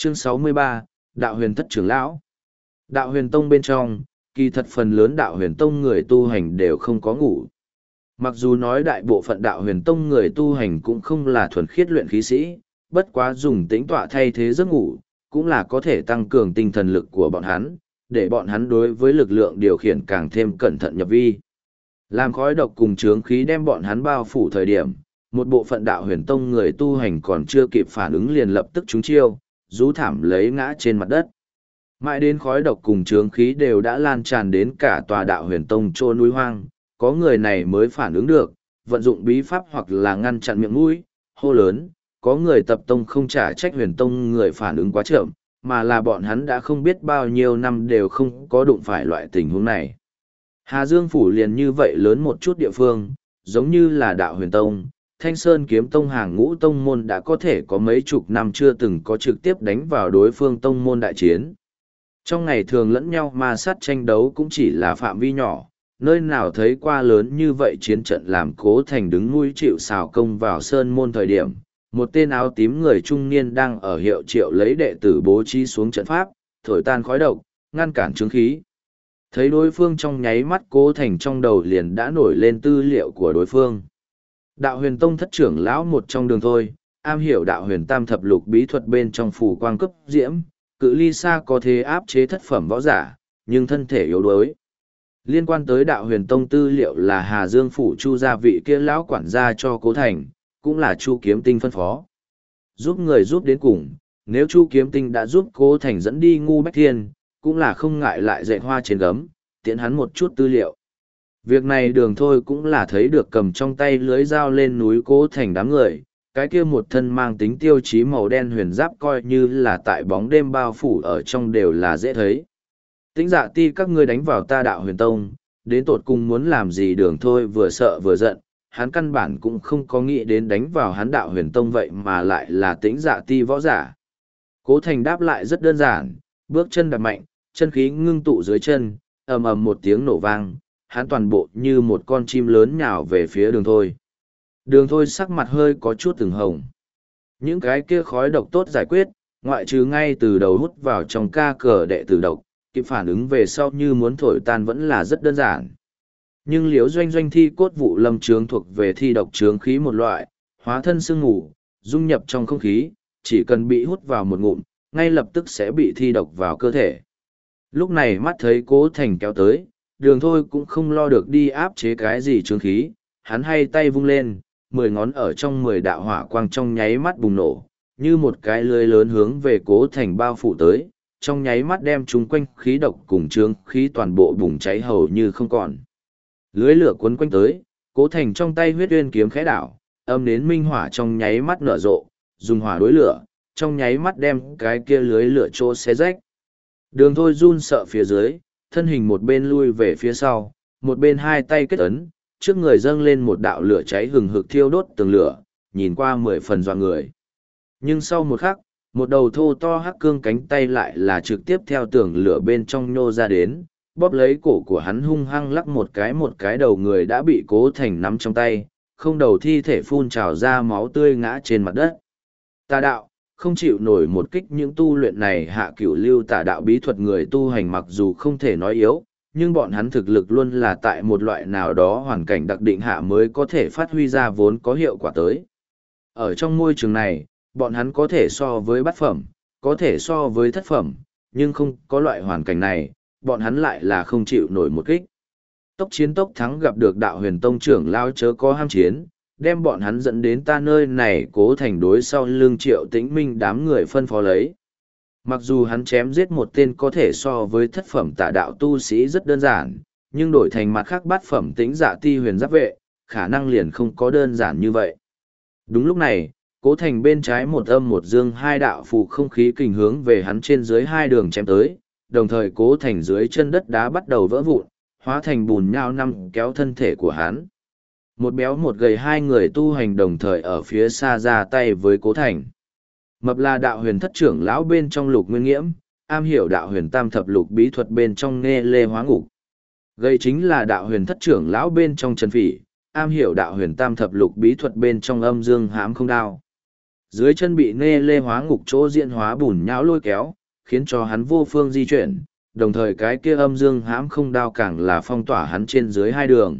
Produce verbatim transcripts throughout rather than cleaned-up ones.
Chương sáu mươi ba, Đạo huyền thất trưởng lão. Đạo huyền tông bên trong, kỳ thật phần lớn đạo huyền tông người tu hành đều không có ngủ. Mặc dù nói đại bộ phận đạo huyền tông người tu hành cũng không là thuần khiết luyện khí sĩ, bất quá dùng tĩnh tọa thay thế giấc ngủ, cũng là có thể tăng cường tinh thần lực của bọn hắn, để bọn hắn đối với lực lượng điều khiển càng thêm cẩn thận nhập vi. Làm khói độc cùng chướng khí đem bọn hắn bao phủ thời điểm, một bộ phận đạo huyền tông người tu hành còn chưa kịp phản ứng liền lập tức trúng chiêu, rú thảm lấy ngã trên mặt đất. Mãi đến khói độc cùng chướng khí đều đã lan tràn đến cả tòa đạo huyền tông trô núi hoang, có người này mới phản ứng được, vận dụng bí pháp hoặc là ngăn chặn miệng mũi, hô lớn, có người tập tông không trả trách huyền tông người phản ứng quá chậm, mà là bọn hắn đã không biết bao nhiêu năm đều không có đụng phải loại tình huống này. Hà Dương Phủ liền như vậy lớn một chút địa phương, giống như là đạo huyền tông, Thanh Sơn kiếm tông hàng ngũ tông môn đã có thể có mấy chục năm chưa từng có trực tiếp đánh vào đối phương tông môn đại chiến. Trong ngày thường lẫn nhau ma sát tranh đấu cũng chỉ là phạm vi nhỏ, nơi nào thấy qua lớn như vậy chiến trận làm Cố Thành đứng nuôi chịu xào công vào sơn môn thời điểm. Một tên áo tím người trung niên đang ở hiệu triệu lấy đệ tử bố trí xuống trận pháp, thổi tan khói độc, ngăn cản chướng khí. Thấy đối phương trong nháy mắt Cố Thành trong đầu liền đã nổi lên tư liệu của đối phương. Đạo huyền tông thất trưởng lão một trong đường thôi, am hiểu đạo huyền tam thập lục bí thuật bên trong phù quang cấp diễm, cự ly xa có thể áp chế thất phẩm võ giả, nhưng thân thể yếu đuối. Liên quan tới đạo huyền tông tư liệu là Hà Dương Phủ Chu gia vị kia lão quản gia cho Cố Thành, cũng là Chu Kiếm Tinh phân phó. Giúp người giúp đến cùng, nếu Chu Kiếm Tinh đã giúp Cố Thành dẫn đi Ngu Bách Thiên, cũng là không ngại lại dạy hoa trên gấm, tiện hắn một chút tư liệu. Việc này đường thôi cũng là thấy được cầm trong tay lưới dao lên núi Cố Thành đám người, cái kia một thân mang tính tiêu chí màu đen huyền giáp coi như là tại bóng đêm bao phủ ở trong đều là dễ thấy. Tĩnh Dạ Ti các ngươi đánh vào ta đạo huyền tông, đến tột cùng muốn làm gì đường thôi vừa sợ vừa giận, hắn căn bản cũng không có nghĩ đến đánh vào hắn đạo huyền tông vậy mà lại là Tĩnh Dạ Ti võ giả. Cố Thành đáp lại rất đơn giản, bước chân đạp mạnh, chân khí ngưng tụ dưới chân, ầm ầm một tiếng nổ vang, hắn toàn bộ như một con chim lớn nhào về phía đường thôi. Đường thôi sắc mặt hơi có chút từng hồng. Những cái kia khói độc tốt giải quyết, ngoại trừ ngay từ đầu hút vào trong ca cờ đệ tử độc, kịp phản ứng về sau như muốn thổi tan vẫn là rất đơn giản. Nhưng liễu doanh doanh thi cốt vụ lâm trướng thuộc về thi độc trướng khí một loại, hóa thân sương ngủ, dung nhập trong không khí, chỉ cần bị hút vào một ngụm, ngay lập tức sẽ bị thi độc vào cơ thể. Lúc này mắt thấy Cố Thành kéo tới, đường thôi cũng không lo được đi áp chế cái gì trướng khí, hắn hay tay vung lên, mười ngón ở trong mười đạo hỏa quang trong nháy mắt bùng nổ, như một cái lưới lớn hướng về Cố Thành bao phủ tới, trong nháy mắt đem chúng quanh khí độc cùng trướng khí toàn bộ bùng cháy hầu như không còn. Lưới lửa cuốn quanh tới, Cố Thành trong tay huyết uyên kiếm khẽ đảo, âm đến minh hỏa trong nháy mắt nở rộ, dùng hỏa đối lửa, trong nháy mắt đem cái kia lưới lửa chỗ xé rách. Đường thôi run sợ phía dưới, thân hình một bên lui về phía sau, một bên hai tay kết ấn, trước người dâng lên một đạo lửa cháy hừng hực thiêu đốt tường lửa, nhìn qua mười phần dọa người. Nhưng sau một khắc, một đầu thô to hắc cương cánh tay lại là trực tiếp theo tường lửa bên trong nhô ra đến, bóp lấy cổ của hắn hung hăng lắc một cái một cái đầu người đã bị Cố Thành nắm trong tay, không đầu thi thể phun trào ra máu tươi ngã trên mặt đất. Tà đạo, không chịu nổi một kích những tu luyện này hạ cửu lưu tà đạo bí thuật người tu hành mặc dù không thể nói yếu, nhưng bọn hắn thực lực luôn là tại một loại nào đó hoàn cảnh đặc định hạ mới có thể phát huy ra vốn có hiệu quả tới. Ở trong môi trường này, bọn hắn có thể so với bát phẩm, có thể so với thất phẩm, nhưng không có loại hoàn cảnh này, bọn hắn lại là không chịu nổi một kích. Tốc chiến tốc thắng gặp được đạo huyền tông trưởng lao chớ có ham chiến, đem bọn hắn dẫn đến ta nơi này Cố Thành đối sau lưng Triệu Tĩnh Minh đám người phân phó lấy. Mặc dù hắn chém giết một tên có thể so với thất phẩm tà đạo tu sĩ rất đơn giản, nhưng đổi thành mặt khác bát phẩm Tĩnh Dạ Ti huyền giáp vệ, khả năng liền không có đơn giản như vậy. Đúng lúc này, Cố Thành bên trái một âm một dương hai đạo phù không khí kình hướng về hắn trên dưới hai đường chém tới, đồng thời Cố Thành dưới chân đất đá bắt đầu vỡ vụn, hóa thành bùn nhão năm kéo thân thể của hắn. Một béo một gầy hai người tu hành đồng thời ở phía xa ra tay với Cố Thành. Mập là đạo huyền thất trưởng lão bên trong Lục Nguyên Nghiễm, am hiểu đạo huyền tam thập lục bí thuật bên trong Nghe Lê Hóa Ngục. Gầy chính là đạo huyền thất trưởng lão bên trong Trần Phỉ, am hiểu đạo huyền tam thập lục bí thuật bên trong Âm Dương Hãm Không Đao. dưới chân bị nê lê hóa ngục chỗ diễn hóa bùn nhão lôi kéo, khiến cho hắn vô phương di chuyển, đồng thời cái kia âm dương hãm không đao càng là phong tỏa hắn trên dưới hai đường.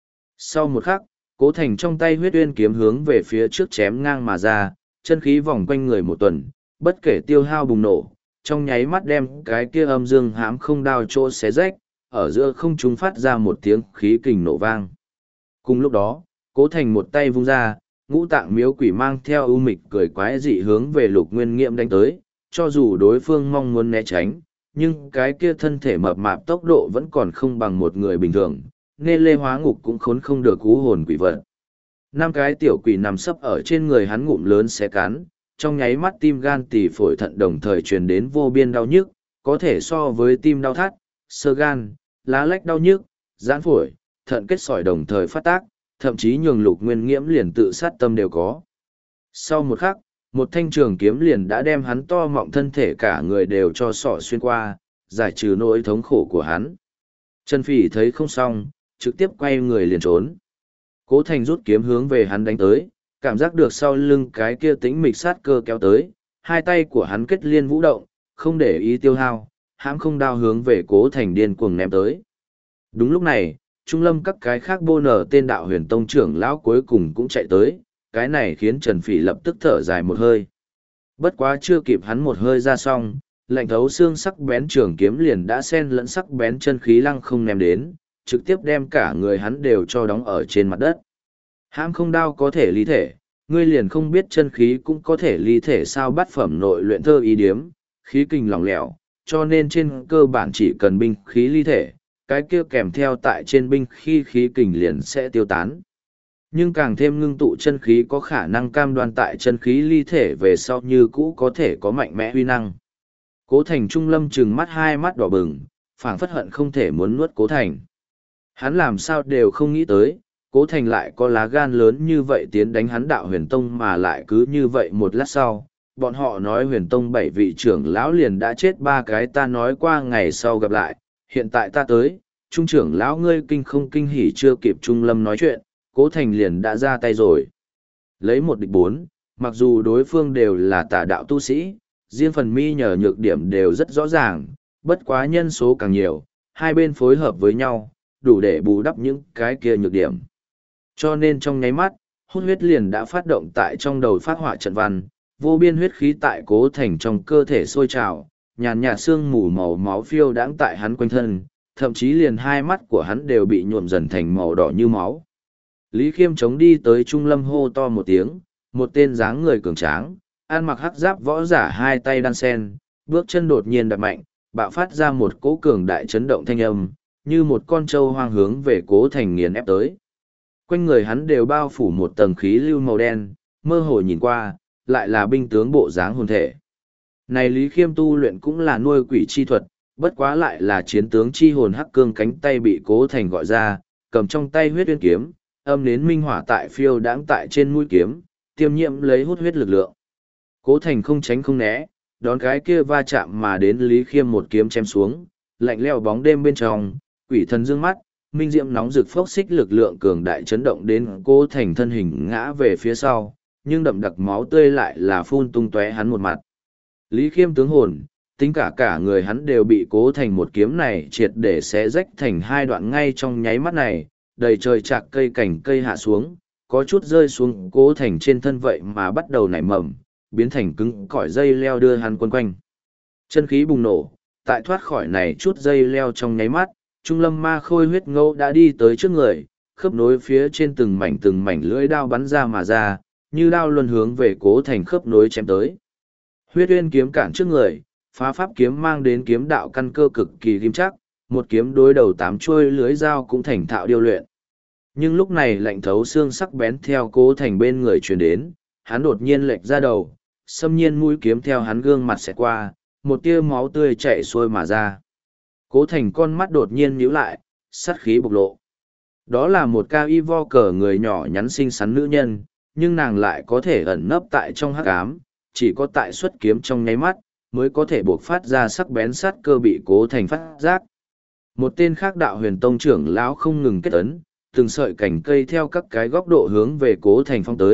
Sau một khắc, Cố Thành trong tay huyết uyên kiếm hướng về phía trước chém ngang mà ra, chân khí vòng quanh người một tuần, bất kể tiêu hao bùng nổ, trong nháy mắt đem cái kia âm dương hãm không đao chỗ xé rách, ở giữa không trung phát ra một tiếng khí kình nổ vang. Cùng lúc đó, Cố Thành một tay vung ra, ngũ tạng miếu quỷ mang theo ưu mịch cười quái dị hướng về Lục Nguyên Nghiễm đánh tới, cho dù đối phương mong muốn né tránh, nhưng cái kia thân thể mập mạp tốc độ vẫn còn không bằng một người bình thường, nên lê hóa ngục cũng khốn không được cú hồn quỷ vật. Năm cái tiểu quỷ nằm sấp ở trên người hắn ngụm lớn xé cắn, trong nháy mắt tim gan tỳ phổi thận đồng thời truyền đến vô biên đau nhức, có thể so với tim đau thắt, sơ gan, lá lách đau nhức, giãn phổi, thận kết sỏi đồng thời phát tác, thậm chí nhường Lục Nguyên Nghiễm liền tự sát tâm đều có. Sau một khắc, một thanh trường kiếm liền đã đem hắn to mọng thân thể cả người đều cho sọ xuyên qua, giải trừ nỗi thống khổ của hắn. Trần Phỉ thấy không xong, trực tiếp quay người liền trốn. Cố Thành rút kiếm hướng về hắn đánh tới, cảm giác được sau lưng cái kia tĩnh mịch sát cơ kéo tới, hai tay của hắn kết liên vũ động, không để ý tiêu hao, hãm không đao hướng về Cố Thành điên cuồng ném tới. Đúng lúc này, Trung Lâm các cái khác bô nở tên đạo huyền tông trưởng lão cuối cùng cũng chạy tới, cái này khiến Trần Phỉ lập tức thở dài một hơi. Bất quá chưa kịp hắn một hơi ra xong, lạnh thấu xương sắc bén trường kiếm liền đã xen lẫn sắc bén chân khí lăng không ném đến, trực tiếp đem cả người hắn đều cho đóng ở trên mặt đất. Hãm không đao có thể ly thể, ngươi liền không biết chân khí cũng có thể ly thể sao. Bát phẩm nội luyện thơ ý điếm, khí kinh lỏng lẻo, cho nên trên cơ bản chỉ cần binh khí ly thể, cái kia kèm theo tại trên binh khí khí kình liền sẽ tiêu tán. Nhưng càng thêm ngưng tụ chân khí có khả năng cam đoan tại chân khí ly thể về sau như cũ có thể có mạnh mẽ huy năng. Cố Thành Trung Lâm trừng mắt hai mắt đỏ bừng, phảng phất hận không thể muốn nuốt Cố Thành. Hắn làm sao đều không nghĩ tới, Cố Thành lại có lá gan lớn như vậy tiến đánh hắn đạo huyền tông, mà lại cứ như vậy một lát sau, bọn họ nói huyền tông bảy vị trưởng lão liền đã chết ba cái. Ta nói qua ngày sau gặp lại, hiện tại ta tới, trung trưởng lão ngươi kinh không kinh hỉ. Chưa kịp Trung Lâm nói chuyện, Cố Thành liền đã ra tay rồi. Lấy một địch bốn, mặc dù đối phương đều là tà đạo tu sĩ, riêng phần mi nhờ nhược điểm đều rất rõ ràng, bất quá nhân số càng nhiều, hai bên phối hợp với nhau, đủ để bù đắp những cái kia nhược điểm. Cho nên trong nháy mắt, hút huyết liền đã phát động tại trong đầu phát họa trận văn, vô biên huyết khí tại Cố Thành trong cơ thể sôi trào, nhàn nhạt sương mù màu máu phiêu đãng tại hắn quanh thân, thậm chí liền hai mắt của hắn đều bị nhuộm dần thành màu đỏ như máu. Lý Khiêm chống đi tới Trung Lâm hô to một tiếng, một tên dáng người cường tráng, ăn mặc hắc giáp võ giả hai tay đan sen, bước chân đột nhiên đạp mạnh, bạo phát ra một cỗ cường đại chấn động thanh âm, như một con trâu hoang hướng về Cố Thành nghiền ép tới. Quanh người hắn đều bao phủ một tầng khí lưu màu đen, mơ hồ nhìn qua, lại là binh tướng bộ dáng hồn thể. Này Lý Khiêm tu luyện cũng là nuôi quỷ chi thuật, bất quá lại là chiến tướng chi hồn hắc cương cánh tay bị Cố Thành gọi ra, cầm trong tay huyết uyên kiếm, âm nến minh hỏa tại phiêu đãng tại trên mũi kiếm, tiêm nhiễm lấy hút huyết lực lượng. Cố Thành không tránh không né, đón cái kia va chạm mà đến Lý Khiêm một kiếm chém xuống, lạnh lẽo bóng đêm bên trong, quỷ thần dương mắt, minh diệm nóng rực phốc xích lực lượng cường đại chấn động đến Cố Thành thân hình ngã về phía sau, nhưng đậm đặc máu tươi lại là phun tung tóe hắn một mặt. Lý Khiêm tướng hồn, tính cả cả người hắn đều bị Cố Thành một kiếm này triệt để xé rách thành hai đoạn. Ngay trong nháy mắt này, đầy trời chạc cây cảnh cây hạ xuống, có chút rơi xuống Cố Thành trên thân vậy mà bắt đầu nảy mầm, biến thành cứng cỏi dây leo đưa hắn quấn quanh. Chân khí bùng nổ, tại thoát khỏi này chút dây leo trong nháy mắt, Trung Lâm ma khôi huyết ngẫu đã đi tới trước người, khớp nối phía trên từng mảnh từng mảnh lưỡi đao bắn ra mà ra, như đao luân hướng về Cố Thành khớp nối chém tới. Huyết uyên kiếm cản trước người, phá pháp kiếm mang đến kiếm đạo căn cơ cực kỳ kim chắc, một kiếm đối đầu tám chuôi lưới dao cũng thành thạo điêu luyện. Nhưng lúc này lạnh thấu xương sắc bén theo Cố Thành bên người truyền đến, hắn đột nhiên lệch ra đầu, xâm nhiên mũi kiếm theo hắn gương mặt xẹt qua, một tia máu tươi chảy xuôi mà ra. Cố Thành con mắt đột nhiên nhíu lại, sát khí bộc lộ. Đó là một cao y vo cờ người nhỏ nhắn xinh xắn nữ nhân, nhưng nàng lại có thể ẩn nấp tại trong hắc ám, chỉ có tại xuất kiếm trong nháy mắt, mới có thể buộc phát ra sắc bén sát cơ bị Cố Thành phát giác. Một tên khác đạo huyền tông trưởng lão không ngừng kết ấn, từng sợi cảnh cây theo các cái góc độ hướng về Cố Thành phong tới,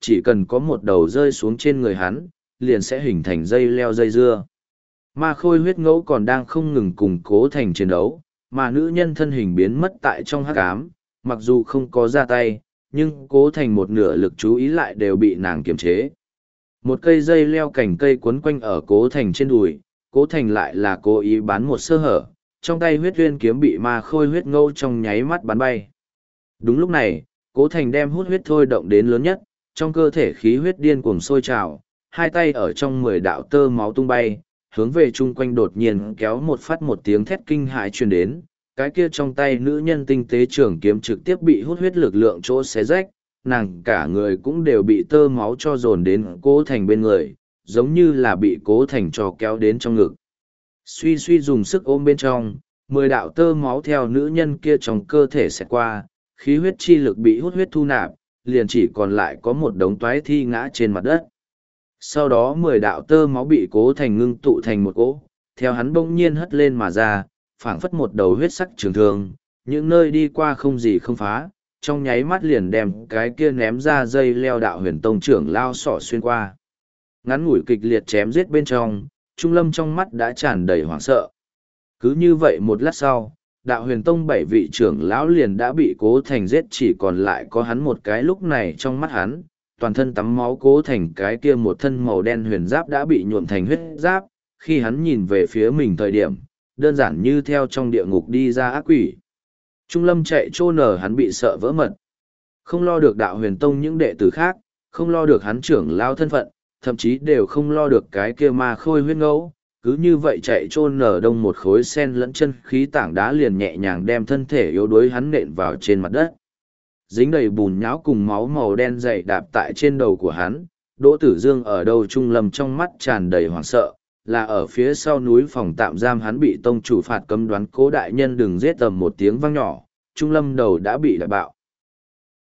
chỉ cần có một đầu rơi xuống trên người hắn, liền sẽ hình thành dây leo dây dưa. Ma khôi huyết ngẫu còn đang không ngừng cùng Cố Thành chiến đấu, mà nữ nhân thân hình biến mất tại trong hắc ám, mặc dù không có ra tay, nhưng Cố Thành một nửa lực chú ý lại đều bị nàng kiềm chế. Một cây dây leo cành cây quấn quanh ở Cố Thành trên đùi, Cố Thành lại là cố ý bán một sơ hở, trong tay huyết uyên kiếm bị ma khôi huyết ngẫu trong nháy mắt bắn bay. Đúng lúc này, Cố Thành đem hút huyết thôi động đến lớn nhất, trong cơ thể khí huyết điên cuồng sôi trào, hai tay ở trong mười đạo tơ máu tung bay, hướng về chung quanh đột nhiên kéo một phát một tiếng thét kinh hãi truyền đến, cái kia trong tay nữ nhân tinh tế trường kiếm trực tiếp bị hút huyết lực lượng chỗ xé rách, nàng cả người cũng đều bị tơ máu cho dồn đến Cố Thành bên người, giống như là bị Cố Thành cho kéo đến trong ngực. Suy suy dùng sức ôm bên trong, mười đạo tơ máu theo nữ nhân kia trong cơ thể xẹt qua, khí huyết chi lực bị hút huyết thu nạp, liền chỉ còn lại có một đống toái thi ngã trên mặt đất. Sau đó mười đạo tơ máu bị Cố Thành ngưng tụ thành một cỗ, theo hắn bỗng nhiên hất lên mà ra, phảng phất một đầu huyết sắc trường thương, những nơi đi qua không gì không phá, trong nháy mắt liền đem cái kia ném ra dây leo đạo huyền tông trưởng lao sỏ xuyên qua. Ngắn ngủi kịch liệt chém giết bên trong, Trung Lâm trong mắt đã tràn đầy hoảng sợ. Cứ như vậy một lát sau, đạo huyền tông bảy vị trưởng lão liền đã bị Cố Thành giết, chỉ còn lại có hắn một cái. Lúc này trong mắt hắn, toàn thân tắm máu Cố Thành cái kia một thân màu đen huyền giáp đã bị nhuộm thành huyết giáp, khi hắn nhìn về phía mình thời điểm, đơn giản như theo trong địa ngục đi ra ác quỷ. Trung Lâm chạy trô nở, hắn bị sợ vỡ mật. Không lo được đạo huyền tông những đệ tử khác, không lo được hắn trưởng lao thân phận, thậm chí đều không lo được cái kia ma khôi huyết ngẫu, cứ như vậy chạy trôn nở đông một khối sen lẫn chân khí tảng đá liền nhẹ nhàng đem thân thể yếu đuối hắn nện vào trên mặt đất. Dính đầy bùn nhão cùng máu màu đen dày đạp tại trên đầu của hắn, Đỗ Tử Dương ở đâu Trung Lâm trong mắt tràn đầy hoảng sợ, là ở phía sau núi phòng tạm giam hắn bị tông chủ phạt cấm đoán Cố đại nhân đừng giết, tầm một tiếng vang nhỏ, Trung Lâm đầu đã bị đại bạo.